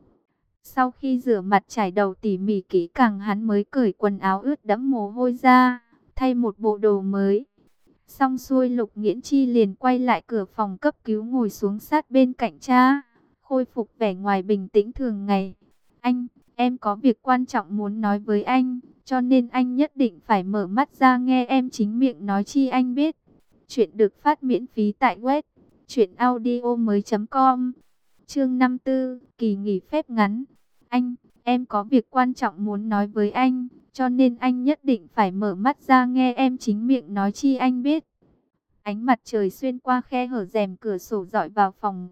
Speaker 1: Sau khi rửa mặt trải đầu tỉ mỉ kỹ càng hắn mới cởi quần áo ướt đẫm mồ hôi ra, thay một bộ đồ mới. Xong xuôi Lục Nghiễn Chi liền quay lại cửa phòng cấp cứu ngồi xuống sát bên cạnh cha, khôi phục vẻ ngoài bình tĩnh thường ngày. Anh, em có việc quan trọng muốn nói với anh, cho nên anh nhất định phải mở mắt ra nghe em chính miệng nói chi anh biết. Chuyện được phát miễn phí tại web truyện audio mới chấm com. Chương năm tư, kỳ nghỉ phép ngắn. Anh, em có việc quan trọng muốn nói với anh, cho nên anh nhất định phải mở mắt ra nghe em chính miệng nói chi anh biết. Ánh mặt trời xuyên qua khe hở rèm cửa sổ rọi vào phòng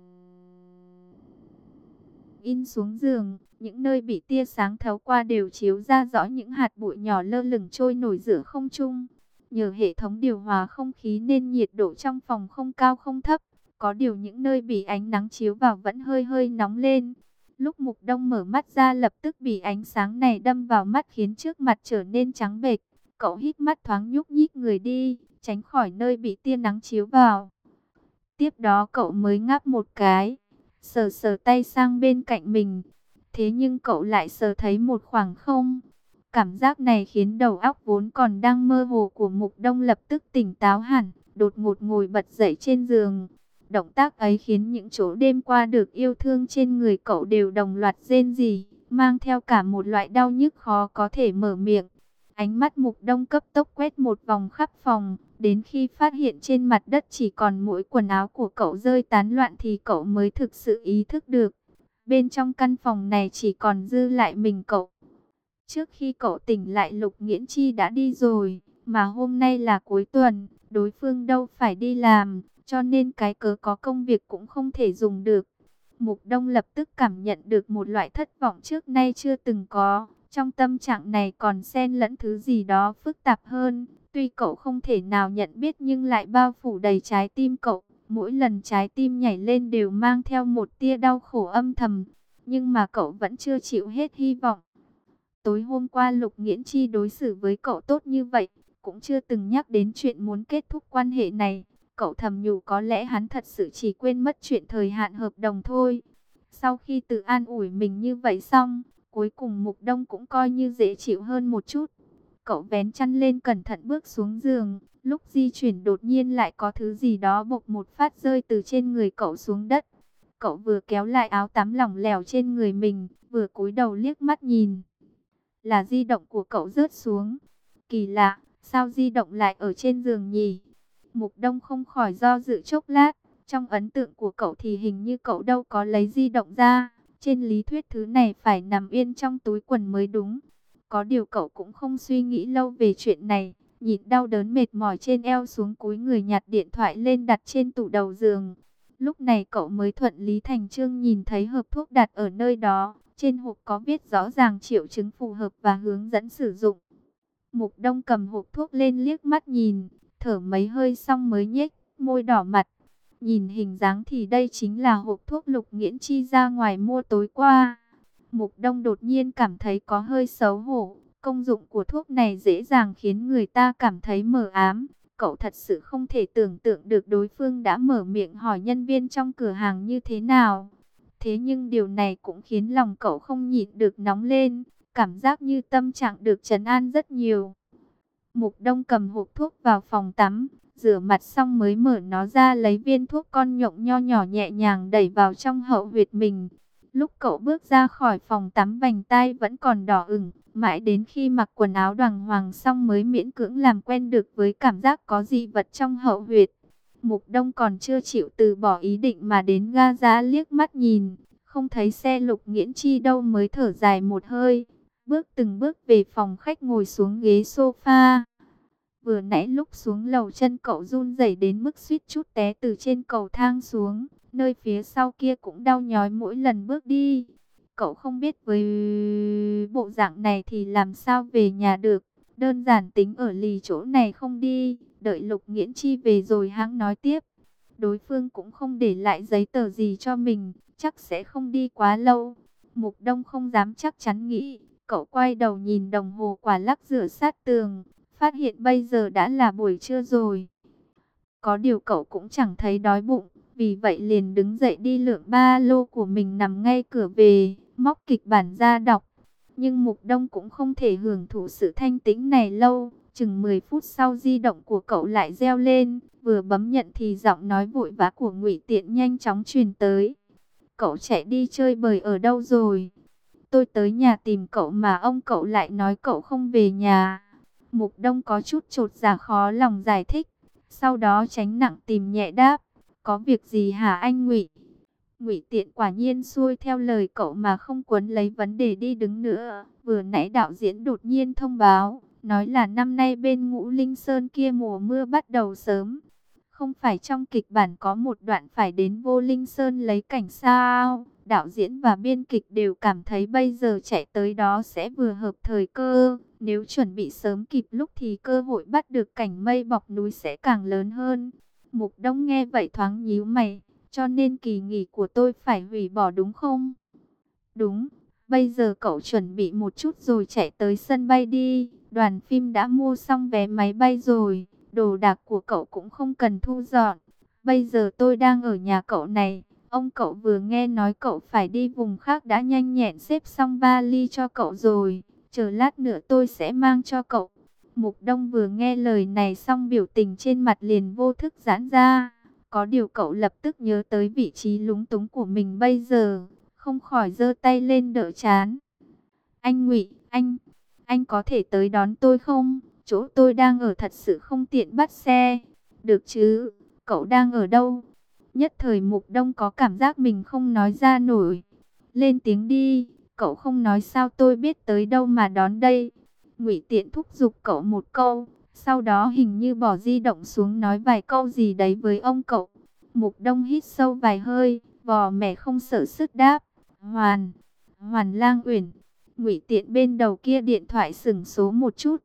Speaker 1: in xuống giường, những nơi bị tia sáng thấu qua đều chiếu ra rõ những hạt bụi nhỏ lơ lửng trôi nổi giữa không trung. Nhờ hệ thống điều hòa không khí nên nhiệt độ trong phòng không cao không thấp, có điều những nơi bị ánh nắng chiếu vào vẫn hơi hơi nóng lên. Lúc Mục Đông mở mắt ra lập tức bị ánh sáng này đâm vào mắt khiến trước mặt trở nên trắng bệch. Cậu hít mắt thoáng nhúc nhích người đi, tránh khỏi nơi bị tia nắng chiếu vào. Tiếp đó cậu mới ngáp một cái, sờ sờ tay sang bên cạnh mình. Thế nhưng cậu lại sờ thấy một khoảng không. Cảm giác này khiến đầu óc vốn còn đang mơ hồ của Mục Đông lập tức tỉnh táo hẳn, đột ngột ngồi bật dậy trên giường. Động tác ấy khiến những chỗ đêm qua được yêu thương trên người cậu đều đồng loạt rên rỉ, mang theo cả một loại đau nhức khó có thể mở miệng. Ánh mắt Mục Đông cấp tốc quét một vòng khắp phòng, đến khi phát hiện trên mặt đất chỉ còn mỗi quần áo của cậu rơi tán loạn thì cậu mới thực sự ý thức được. Bên trong căn phòng này chỉ còn dư lại mình cậu. Trước khi cậu tỉnh lại Lục Nghiễn Chi đã đi rồi, mà hôm nay là cuối tuần, đối phương đâu phải đi làm, cho nên cái cớ có công việc cũng không thể dùng được. Mục Đông lập tức cảm nhận được một loại thất vọng trước nay chưa từng có. Trong tâm trạng này còn xen lẫn thứ gì đó phức tạp hơn. Tuy cậu không thể nào nhận biết nhưng lại bao phủ đầy trái tim cậu. Mỗi lần trái tim nhảy lên đều mang theo một tia đau khổ âm thầm. Nhưng mà cậu vẫn chưa chịu hết hy vọng. Tối hôm qua Lục Nghiễn Chi đối xử với cậu tốt như vậy, cũng chưa từng nhắc đến chuyện muốn kết thúc quan hệ này. Cậu thầm nhủ có lẽ hắn thật sự chỉ quên mất chuyện thời hạn hợp đồng thôi. Sau khi tự an ủi mình như vậy xong, cuối cùng Mục Đông cũng coi như dễ chịu hơn một chút. Cậu vén chăn lên cẩn thận bước xuống giường. Lúc di chuyển đột nhiên lại có thứ gì đó bộc một phát rơi từ trên người cậu xuống đất. Cậu vừa kéo lại áo tắm lỏng lẻo trên người mình, vừa cúi đầu liếc mắt nhìn. Là di động của cậu rớt xuống. Kỳ lạ, sao di động lại ở trên giường nhỉ? Mục Đông không khỏi do dự chốc lát. Trong ấn tượng của cậu thì hình như cậu đâu có lấy di động ra. Trên lý thuyết thứ này phải nằm yên trong túi quần mới đúng. Có điều cậu cũng không suy nghĩ lâu về chuyện này. Nhịn đau đớn mệt mỏi trên eo xuống cúi người nhặt điện thoại lên đặt trên tủ đầu giường. Lúc này cậu mới thuận lý thành chương nhìn thấy hộp thuốc đặt ở nơi đó. Trên hộp có viết rõ ràng triệu chứng phù hợp và hướng dẫn sử dụng. Mục Đông cầm hộp thuốc lên liếc mắt nhìn, thở mấy hơi xong mới nhếch môi đỏ mặt. Nhìn hình dáng thì đây chính là hộp thuốc Lục Nghiễn Chi ra ngoài mua tối qua. Mục Đông đột nhiên cảm thấy có hơi xấu hổ. Công dụng của thuốc này dễ dàng khiến người ta cảm thấy mờ ám. Cậu thật sự không thể tưởng tượng được đối phương đã mở miệng hỏi nhân viên trong cửa hàng như thế nào. Thế nhưng điều này cũng khiến lòng cậu không nhịn được nóng lên. Cảm giác như tâm trạng được trấn an rất nhiều. Mục Đông cầm hộp thuốc vào phòng tắm, rửa mặt xong mới mở nó ra lấy viên thuốc con nhộng nho nhỏ nhẹ nhàng đẩy vào trong hậu huyệt mình. Lúc cậu bước ra khỏi phòng tắm vành tai vẫn còn đỏ ửng, mãi đến khi mặc quần áo đàng hoàng xong mới miễn cưỡng làm quen được với cảm giác có dị vật trong hậu huyệt. Mục Đông còn chưa chịu từ bỏ ý định mà đến ga giá liếc mắt nhìn, không thấy xe Lục Nghiễn Chi đâu mới thở dài một hơi. Bước từng bước về phòng khách ngồi xuống ghế sofa. Vừa nãy lúc xuống lầu chân cậu run rẩy đến mức suýt chút té từ trên cầu thang xuống. Nơi phía sau kia cũng đau nhói mỗi lần bước đi. Cậu không biết với bộ dạng này thì làm sao về nhà được. Đơn giản tính ở lì chỗ này không đi. Đợi Lục Nghiễn Chi về rồi hãng nói tiếp. Đối phương cũng không để lại giấy tờ gì cho mình. Chắc sẽ không đi quá lâu. Mục Đông không dám chắc chắn nghĩ. Cậu quay đầu nhìn đồng hồ quả lắc rửa sát tường, phát hiện bây giờ đã là buổi trưa rồi. Có điều cậu cũng chẳng thấy đói bụng, vì vậy liền đứng dậy đi lượm ba lô của mình nằm ngay cửa về, móc kịch bản ra đọc. Nhưng Mục Đông cũng không thể hưởng thụ sự thanh tĩnh này lâu, Chừng mười phút sau di động của cậu lại reo lên, vừa bấm nhận thì giọng nói vội vã của Ngụy Tiện nhanh chóng truyền tới. Cậu chạy đi chơi bời ở đâu rồi? Tôi tới nhà tìm cậu mà ông cậu lại nói cậu không về nhà. Mục Đông có chút chột dạ khó lòng giải thích, sau đó tránh nặng tìm nhẹ đáp, có việc gì hả anh Ngụy? Ngụy Tiện quả nhiên xuôi theo lời cậu mà không quấn lấy vấn đề đi đứng nữa. Vừa nãy đạo diễn đột nhiên thông báo, nói là năm nay bên Ngũ Linh Sơn kia mùa mưa bắt đầu sớm. Không phải trong kịch bản có một đoạn phải đến Vô Linh Sơn lấy cảnh sao? Đạo diễn và biên kịch đều cảm thấy bây giờ chạy tới đó sẽ vừa hợp thời cơ. Nếu chuẩn bị sớm kịp lúc thì cơ hội bắt được cảnh mây bọc núi sẽ càng lớn hơn. Mục Đông nghe vậy thoáng nhíu mày. Cho nên kỳ nghỉ của tôi phải hủy bỏ đúng không? Đúng, bây giờ cậu chuẩn bị một chút rồi chạy tới sân bay đi. Đoàn phim đã mua xong vé máy bay rồi, đồ đạc của cậu cũng không cần thu dọn. Bây giờ tôi đang ở nhà cậu này. Ông cậu vừa nghe nói cậu phải đi vùng khác đã nhanh nhẹn xếp xong vali cho cậu rồi. Chờ lát nữa tôi sẽ mang cho cậu. Mục Đông vừa nghe lời này xong biểu tình trên mặt liền vô thức giãn ra. Có điều cậu lập tức nhớ tới vị trí lúng túng của mình bây giờ, không khỏi giơ tay lên đỡ chán. Anh Ngụy, anh, anh có thể tới đón tôi không? Chỗ tôi đang ở thật sự không tiện bắt xe. Được chứ, cậu đang ở đâu? Nhất thời Mục Đông có cảm giác mình không nói ra nổi. Lên tiếng đi, cậu không nói sao tôi biết tới đâu mà đón đây. Ngụy Tiện thúc giục cậu một câu. Sau đó hình như bỏ di động xuống nói vài câu gì đấy với ông cậu. Mục Đông hít sâu vài hơi, vò mẻ không sợ sức đáp. Hoàn, Hoàn Lang Uyển. Ngụy Tiện bên đầu kia điện thoại sửng số một chút.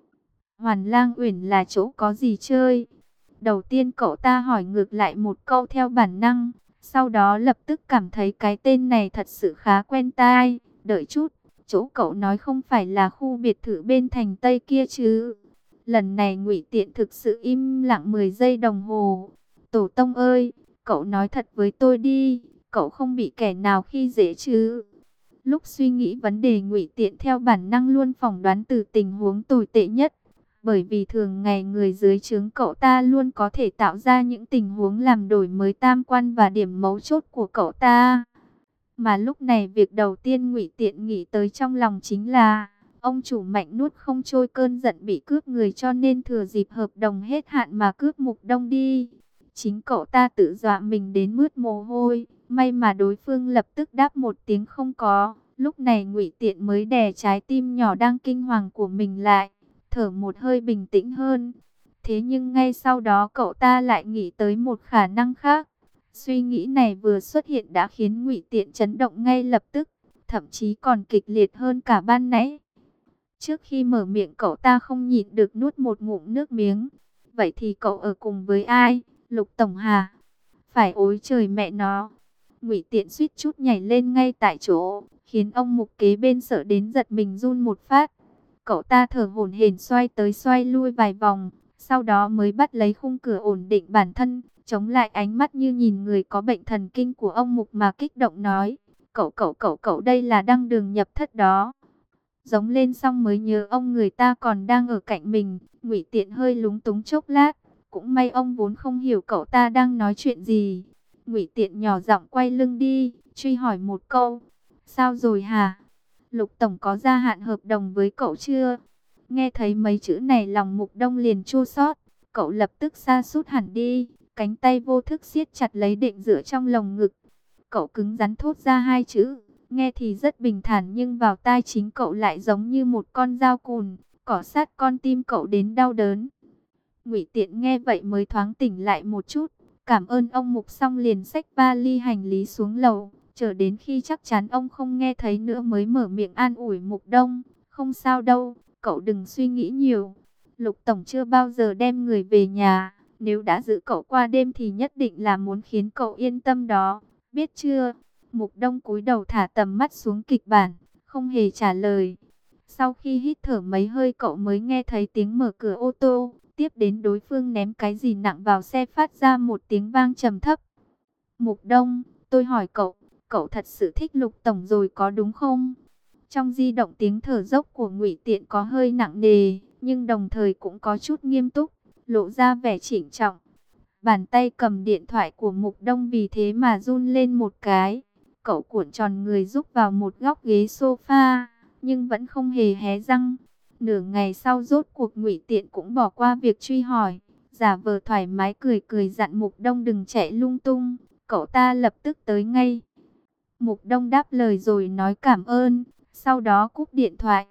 Speaker 1: Hoàn Lang Uyển là chỗ có gì chơi? Đầu tiên cậu ta hỏi ngược lại một câu theo bản năng. Sau đó lập tức cảm thấy cái tên này thật sự khá quen tai. Đợi chút, chỗ cậu nói không phải là khu biệt thự bên thành Tây kia chứ? Lần này Ngụy Tiện thực sự im lặng mười giây đồng hồ. Tổ tông ơi, cậu nói thật với tôi đi, cậu không bị kẻ nào khi dễ chứ? Lúc suy nghĩ vấn đề Ngụy Tiện theo bản năng luôn phỏng đoán từ tình huống tồi tệ nhất. Bởi vì thường ngày người dưới trướng cậu ta luôn có thể tạo ra những tình huống làm đổi mới tam quan và điểm mấu chốt của cậu ta. Mà lúc này việc đầu tiên Ngụy Tiện nghĩ tới trong lòng chính là ông chủ Mạnh nuốt không trôi cơn giận bị cướp người cho nên thừa dịp hợp đồng hết hạn mà cướp Mục Đông đi. Chính cậu ta tự dọa mình đến mướt mồ hôi, may mà đối phương lập tức đáp một tiếng không có. Lúc này Ngụy Tiện mới đè trái tim nhỏ đang kinh hoàng của mình lại, thở một hơi bình tĩnh hơn. Thế nhưng ngay sau đó cậu ta lại nghĩ tới một khả năng khác. Suy nghĩ này vừa xuất hiện đã khiến Ngụy Tiện chấn động ngay lập tức, thậm chí còn kịch liệt hơn cả ban nãy. Trước khi mở miệng cậu ta không nhịn được nuốt một ngụm nước miếng. Vậy thì cậu ở cùng với ai? Lục Tổng hà? Phải ối trời mẹ nó. Ngụy Tiện suýt chút nhảy lên ngay tại chỗ, khiến ông Mục kế bên sợ đến giật mình run một phát. Cậu ta thở hổn hển xoay tới xoay lui vài vòng, sau đó mới bắt lấy khung cửa ổn định bản thân, chống lại ánh mắt như nhìn người có bệnh thần kinh của ông Mục mà kích động nói, cậu cậu cậu cậu đây là đăng đường nhập thất đó. Giống lên xong mới nhớ ông người ta còn đang ở cạnh mình. Ngụy Tiện hơi lúng túng chốc lát, cũng may ông vốn không hiểu cậu ta đang nói chuyện gì. Ngụy Tiện nhỏ giọng quay lưng đi, truy hỏi một câu, sao rồi hả? Lục Tổng có gia hạn hợp đồng với cậu chưa? Nghe thấy mấy chữ này lòng Mục Đông liền chua xót, cậu lập tức sa sút hẳn đi, cánh tay vô thức siết chặt lấy định dựa trong lồng ngực. Cậu cứng rắn thốt ra hai chữ, nghe thì rất bình thản nhưng vào tai chính cậu lại giống như một con dao cùn, cỏ sát con tim cậu đến đau đớn. Ngụy Tiện nghe vậy mới thoáng tỉnh lại một chút, cảm ơn ông Mục xong liền xách vali hành lý xuống lầu, chờ đến khi chắc chắn ông không nghe thấy nữa mới mở miệng an ủi Mục Đông, không sao đâu, cậu đừng suy nghĩ nhiều. Lục Tổng chưa bao giờ đem người về nhà, nếu đã giữ cậu qua đêm thì nhất định là muốn khiến cậu yên tâm đó, biết chưa? Mục Đông cúi đầu thả tầm mắt xuống kịch bản, không hề trả lời. Sau khi hít thở mấy hơi cậu mới nghe thấy tiếng mở cửa ô tô, tiếp đến đối phương ném cái gì nặng vào xe phát ra một tiếng vang trầm thấp. Mục Đông, tôi hỏi cậu, cậu thật sự thích Lục Tổng rồi có đúng không? Trong di động tiếng thở dốc của Ngụy Tiện có hơi nặng nề, nhưng đồng thời cũng có chút nghiêm túc, lộ ra vẻ trịnh trọng. Bàn tay cầm điện thoại của Mục Đông vì thế mà run lên một cái. Cậu cuộn tròn người rúc vào một góc ghế sofa, nhưng vẫn không hề hé răng. Nửa ngày sau rốt cuộc Ngụy Tiện cũng bỏ qua việc truy hỏi, giả vờ thoải mái cười cười dặn Mục Đông đừng chạy lung tung, cậu ta lập tức tới ngay. Mục Đông đáp lời rồi nói cảm ơn, sau đó cúp điện thoại.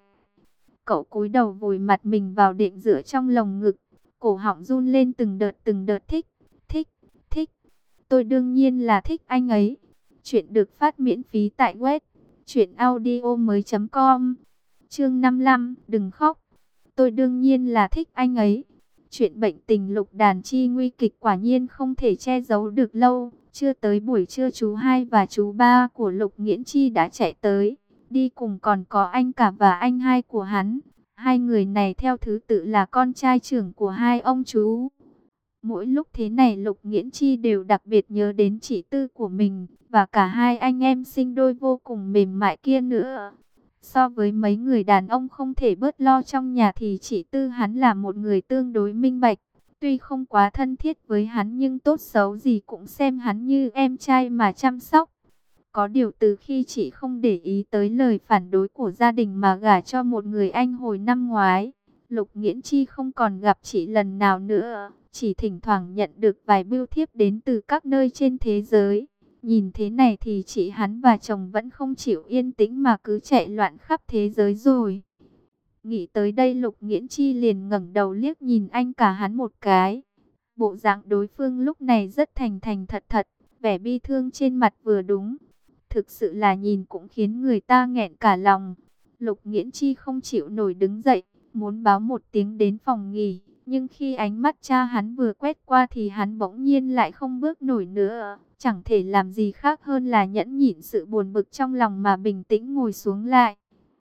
Speaker 1: Cậu cúi đầu vùi mặt mình vào đệm dựa trong lồng ngực, cổ họng run lên từng đợt từng đợt. Thích, thích, thích. Tôi đương nhiên là thích anh ấy. Chuyện được phát miễn phí tại web truyện audio mới chấm com. Chương năm mươi lăm, đừng khóc. Tôi đương nhiên là thích anh ấy. Chuyện bệnh tình Lục Đàn Chi nguy kịch quả nhiên không thể che giấu được lâu. Chưa tới buổi trưa chú hai và chú ba của Lục Nghiễn Chi đã chạy tới. Đi cùng còn có anh cả và anh hai của hắn. Hai người này theo thứ tự là con trai trưởng của hai ông chú. Mỗi lúc thế này Lục Nghiễn Chi đều đặc biệt nhớ đến chị Tư của mình. Và cả hai anh em sinh đôi vô cùng mềm mại kia nữa. So với mấy người đàn ông không thể bớt lo trong nhà thì chị Tư hắn là một người tương đối minh bạch. Tuy không quá thân thiết với hắn nhưng tốt xấu gì cũng xem hắn như em trai mà chăm sóc. Có điều từ khi chị không để ý tới lời phản đối của gia đình mà gả cho một người anh hồi năm ngoái, Lục Nghiễn Chi không còn gặp chị lần nào nữa, chỉ thỉnh thoảng nhận được vài bưu thiếp đến từ các nơi trên thế giới. Nhìn thế này thì chị hắn và chồng vẫn không chịu yên tĩnh mà cứ chạy loạn khắp thế giới rồi. Nghĩ tới đây Lục Nghiễn Chi liền ngẩng đầu liếc nhìn anh cả hắn một cái. Bộ dạng đối phương lúc này rất thành thành thật thật, vẻ bi thương trên mặt vừa đúng. Thực sự là nhìn cũng khiến người ta nghẹn cả lòng. Lục Nghiễn Chi không chịu nổi đứng dậy, muốn báo một tiếng đến phòng nghỉ. Nhưng khi ánh mắt cha hắn vừa quét qua thì hắn bỗng nhiên lại không bước nổi nữa. Chẳng thể làm gì khác hơn là nhẫn nhịn sự buồn bực trong lòng mà bình tĩnh ngồi xuống lại.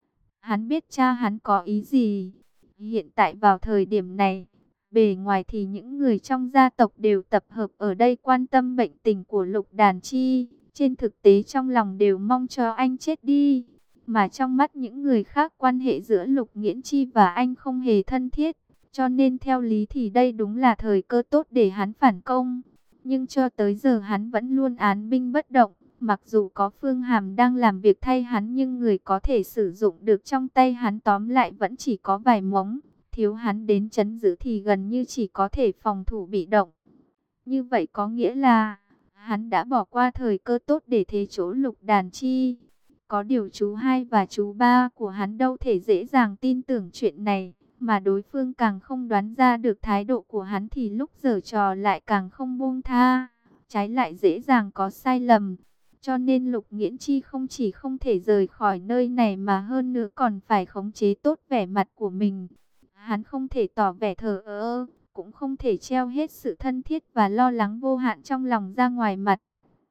Speaker 1: Hắn biết cha hắn có ý gì. Hiện tại vào thời điểm này, bề ngoài thì những người trong gia tộc đều tập hợp ở đây quan tâm bệnh tình của Lục Đàn Chi. Trên thực tế trong lòng đều mong cho anh chết đi. Mà trong mắt những người khác quan hệ giữa Lục Nghiễn Chi và anh không hề thân thiết. Cho nên theo lý thì đây đúng là thời cơ tốt để hắn phản công. Nhưng cho tới giờ hắn vẫn luôn án binh bất động. Mặc dù có Phương Hàm đang làm việc thay hắn nhưng người có thể sử dụng được trong tay hắn tóm lại vẫn chỉ có vài mống. Thiếu hắn đến trấn giữ thì gần như chỉ có thể phòng thủ bị động. Như vậy có nghĩa là hắn đã bỏ qua thời cơ tốt để thế chỗ Lục Đàn Chi. Có điều chú hai và chú ba của hắn đâu thể dễ dàng tin tưởng chuyện này. Mà đối phương càng không đoán ra được thái độ của hắn thì lúc giở trò lại càng không buông tha. Trái lại dễ dàng có sai lầm. Cho nên Lục Nghiễn Chi không chỉ không thể rời khỏi nơi này mà hơn nữa còn phải khống chế tốt vẻ mặt của mình. Hắn không thể tỏ vẻ thờ ơ, cũng không thể treo hết sự thân thiết và lo lắng vô hạn trong lòng ra ngoài mặt.